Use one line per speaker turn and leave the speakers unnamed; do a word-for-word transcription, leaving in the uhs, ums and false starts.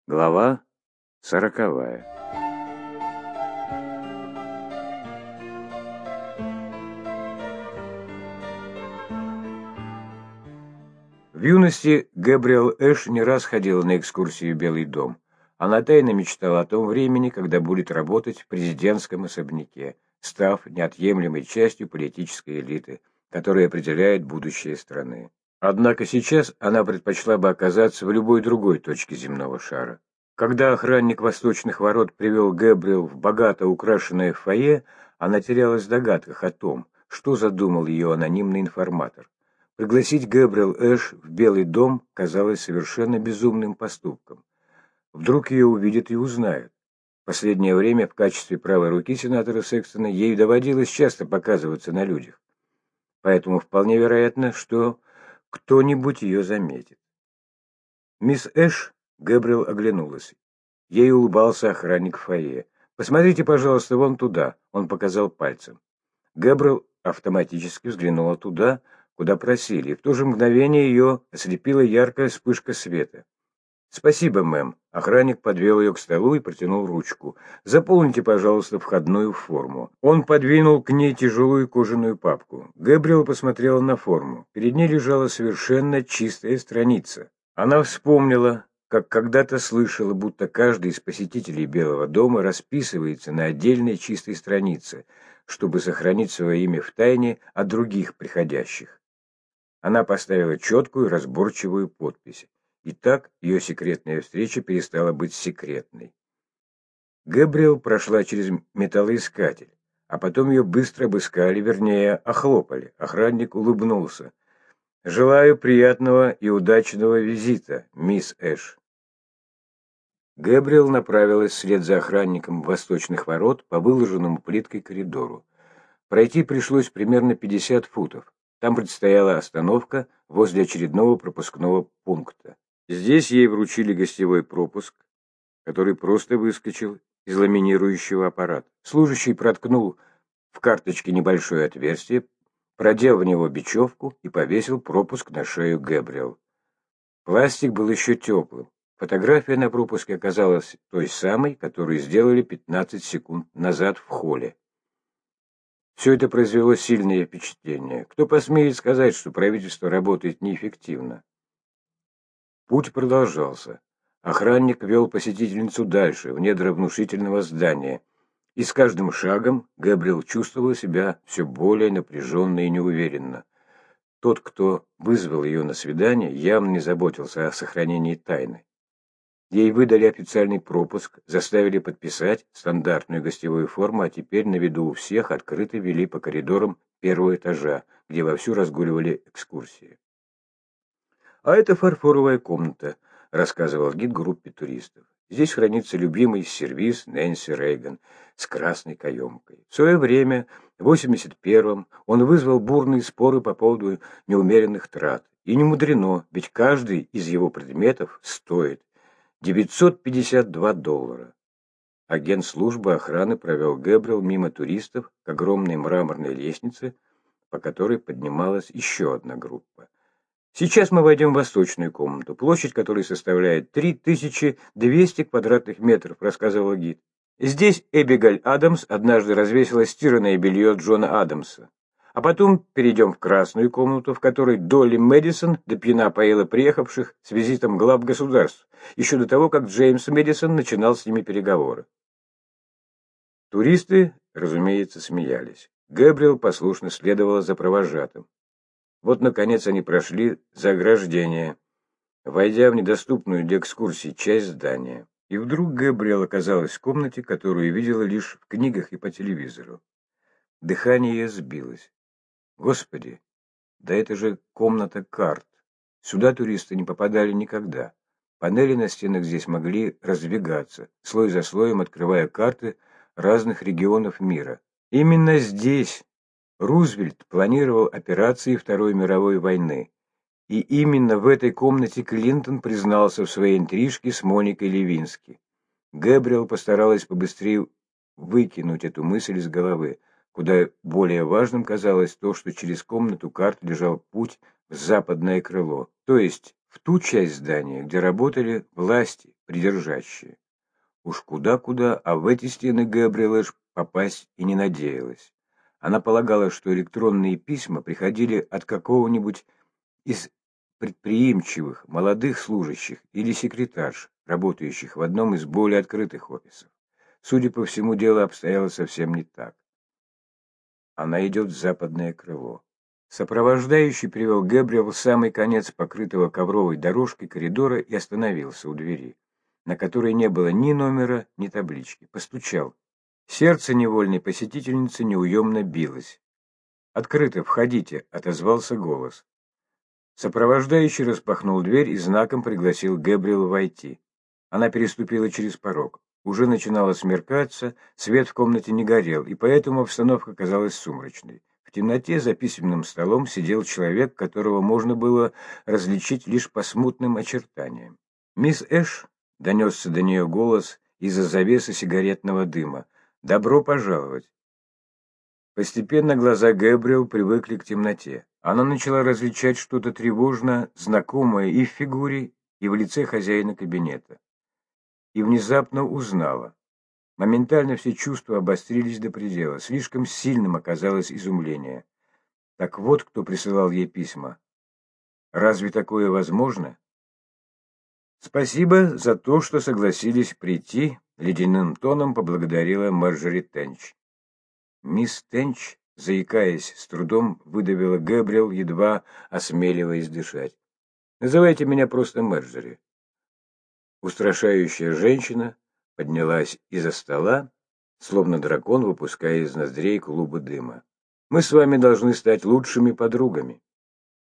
Глава сороковая. В юности Гэбриэл Эш не раз ходила на экскурсии в Белый дом. Она тайно мечтала о том времени, когда будет работать в президентском особняке, став неотъемлемой частью политической элиты, которая определяет будущее страны. Однако сейчас она предпочла бы оказаться в любой другой точке земного шара. Когда охранник восточных ворот привел Гэбриэл в богато украшенное фойе, она терялась в догадках о том, что задумал ее анонимный информатор. Пригласить Гэбриэл Эш в Белый дом казалось совершенно безумным поступком. Вдруг ее увидят и узнают. В последнее время в качестве правой руки сенатора Секстона ей доводилось часто показываться на людях. Поэтому вполне вероятно, что кто-нибудь ее заметит. «Мисс Эш?» — Гэбриэл оглянулась. Ей улыбался охранник в фойе. «Посмотрите, пожалуйста, вон туда», — он показал пальцем. Гэбриэл автоматически взглянула туда, куда просили, и в то же мгновение ее ослепила яркая вспышка света. «Спасибо, мэм». Охранник подвел ее к столу и протянул ручку. «Заполните, пожалуйста, входную форму». Он подвинул к ней тяжелую кожаную папку. Гэбриэл посмотрела на форму. Перед ней лежала совершенно чистая страница. Она вспомнила, как когда-то слышала, будто каждый из посетителей Белого дома расписывается на отдельной чистой странице, чтобы сохранить свое имя в тайне от других приходящих. Она поставила четкую, разборчивую подпись. И так ее секретная встреча перестала быть секретной. Гэбриэл прошла через металлоискатель, а потом ее быстро обыскали, вернее, охлопали. Охранник улыбнулся. «Желаю приятного и удачного визита, мисс Эш». Гэбриэл направилась вслед за охранником восточных ворот по выложенному плиткой коридору. Пройти пришлось примерно пятьдесят футов. Там предстояла остановка возле очередного пропускного пункта. Здесь ей вручили гостевой пропуск, который просто выскочил из ламинирующего аппарата. Служащий проткнул в карточке небольшое отверстие, продел в него бечевку и повесил пропуск на шею Гэбриэл. Пластик был еще теплым. Фотография на пропуске оказалась той самой, которую сделали пятнадцать секунд назад в холле. Все это произвело сильное впечатление. Кто посмеет сказать, что правительство работает неэффективно? Путь продолжался. Охранник вел посетительницу дальше, в недра внушительного здания. И с каждым шагом Гэбриэл чувствовала себя все более напряженно и неуверенно. Тот, кто вызвал ее на свидание, явно не заботился о сохранении тайны. Ей выдали официальный пропуск, заставили подписать стандартную гостевую форму, а теперь на виду у всех открыто вели по коридорам первого этажа, где вовсю разгуливали экскурсии. «А это фарфоровая комната», — рассказывал гид группе туристов. «Здесь хранится любимый сервиз Нэнси Рейган с красной каемкой. В свое время, в восемьдесят первом, он вызвал бурные споры по поводу неумеренных трат. И не мудрено, ведь каждый из его предметов стоит девятьсот пятьдесят два доллара. Агент службы охраны провел Гэбриэл мимо туристов к огромной мраморной лестнице, по которой поднималась еще одна группа. «Сейчас мы войдем в восточную комнату, площадь которой составляет три тысячи двести квадратных метров», — рассказывал гид. «Здесь Эбигейл Адамс однажды развесила стиранное белье Джона Адамса. А потом перейдем в красную комнату, в которой Долли Мэдисон до пьяна поила приехавших с визитом глав государств, еще до того, как Джеймс Мэдисон начинал с ними переговоры». Туристы, разумеется, смеялись. Гэбриэл послушно следовала за провожатым. Вот, наконец, они прошли за ограждение, войдя в недоступную для экскурсий часть здания. И вдруг Гэбриэл оказалась в комнате, которую видела лишь в книгах и по телевизору. Дыхание ее сбилось. Господи, да это же комната карт. Сюда туристы не попадали никогда. Панели на стенах здесь могли раздвигаться, слой за слоем открывая карты разных регионов мира. Именно здесь Рузвельт планировал операции Второй мировой войны. И именно в этой комнате Клинтон признался в своей интрижке с Моникой Левински. Гэбриэл постаралась побыстрее выкинуть эту мысль из головы. Куда более важным казалось то, что через комнату карт лежал путь в западное крыло, то есть в ту часть здания, где работали власти, придержащие. Уж куда-куда, а в эти стены Гэбриэл Эш попасть и не надеялась. Она полагала, что электронные письма приходили от какого-нибудь из предприимчивых молодых служащих или секретарш, работающих в одном из более открытых офисов. Судя по всему, дело обстояло совсем не так. Она идет в западное крыло. Сопровождающий привел Гэбриэл в самый конец покрытого ковровой дорожкой коридора и остановился у двери, на которой не было ни номера, ни таблички. Постучал. Сердце невольной посетительницы неуемно билось. «Открыто, входите», — отозвался голос. Сопровождающий распахнул дверь и знаком пригласил Гэбриэл войти. Она переступила через порог. Уже начинало смеркаться, свет в комнате не горел, и поэтому обстановка казалась сумрачной. В темноте за письменным столом сидел человек, которого можно было различить лишь по смутным очертаниям. «Мисс Эш», — донесся до нее голос из-за завесы сигаретного дыма, — «добро пожаловать». Постепенно глаза Гэбриэл привыкли к темноте. Она начала различать что-то тревожно знакомое и в фигуре, и в лице хозяина кабинета. И внезапно узнала. Моментально все чувства обострились до предела. Слишком сильным оказалось изумление. Так вот, кто присылал ей письма. Разве такое возможно? «Спасибо за то, что согласились прийти», — ледяным тоном поблагодарила Марджори Тенч. «Мисс Тенч», заикаясь, с трудом выдавила Гэбриэл, едва осмеливаясь дышать. «Называйте меня просто Марджори». Устрашающая женщина поднялась из-за стола, словно дракон, выпуская из ноздрей клубы дыма. «Мы с вами должны стать лучшими подругами».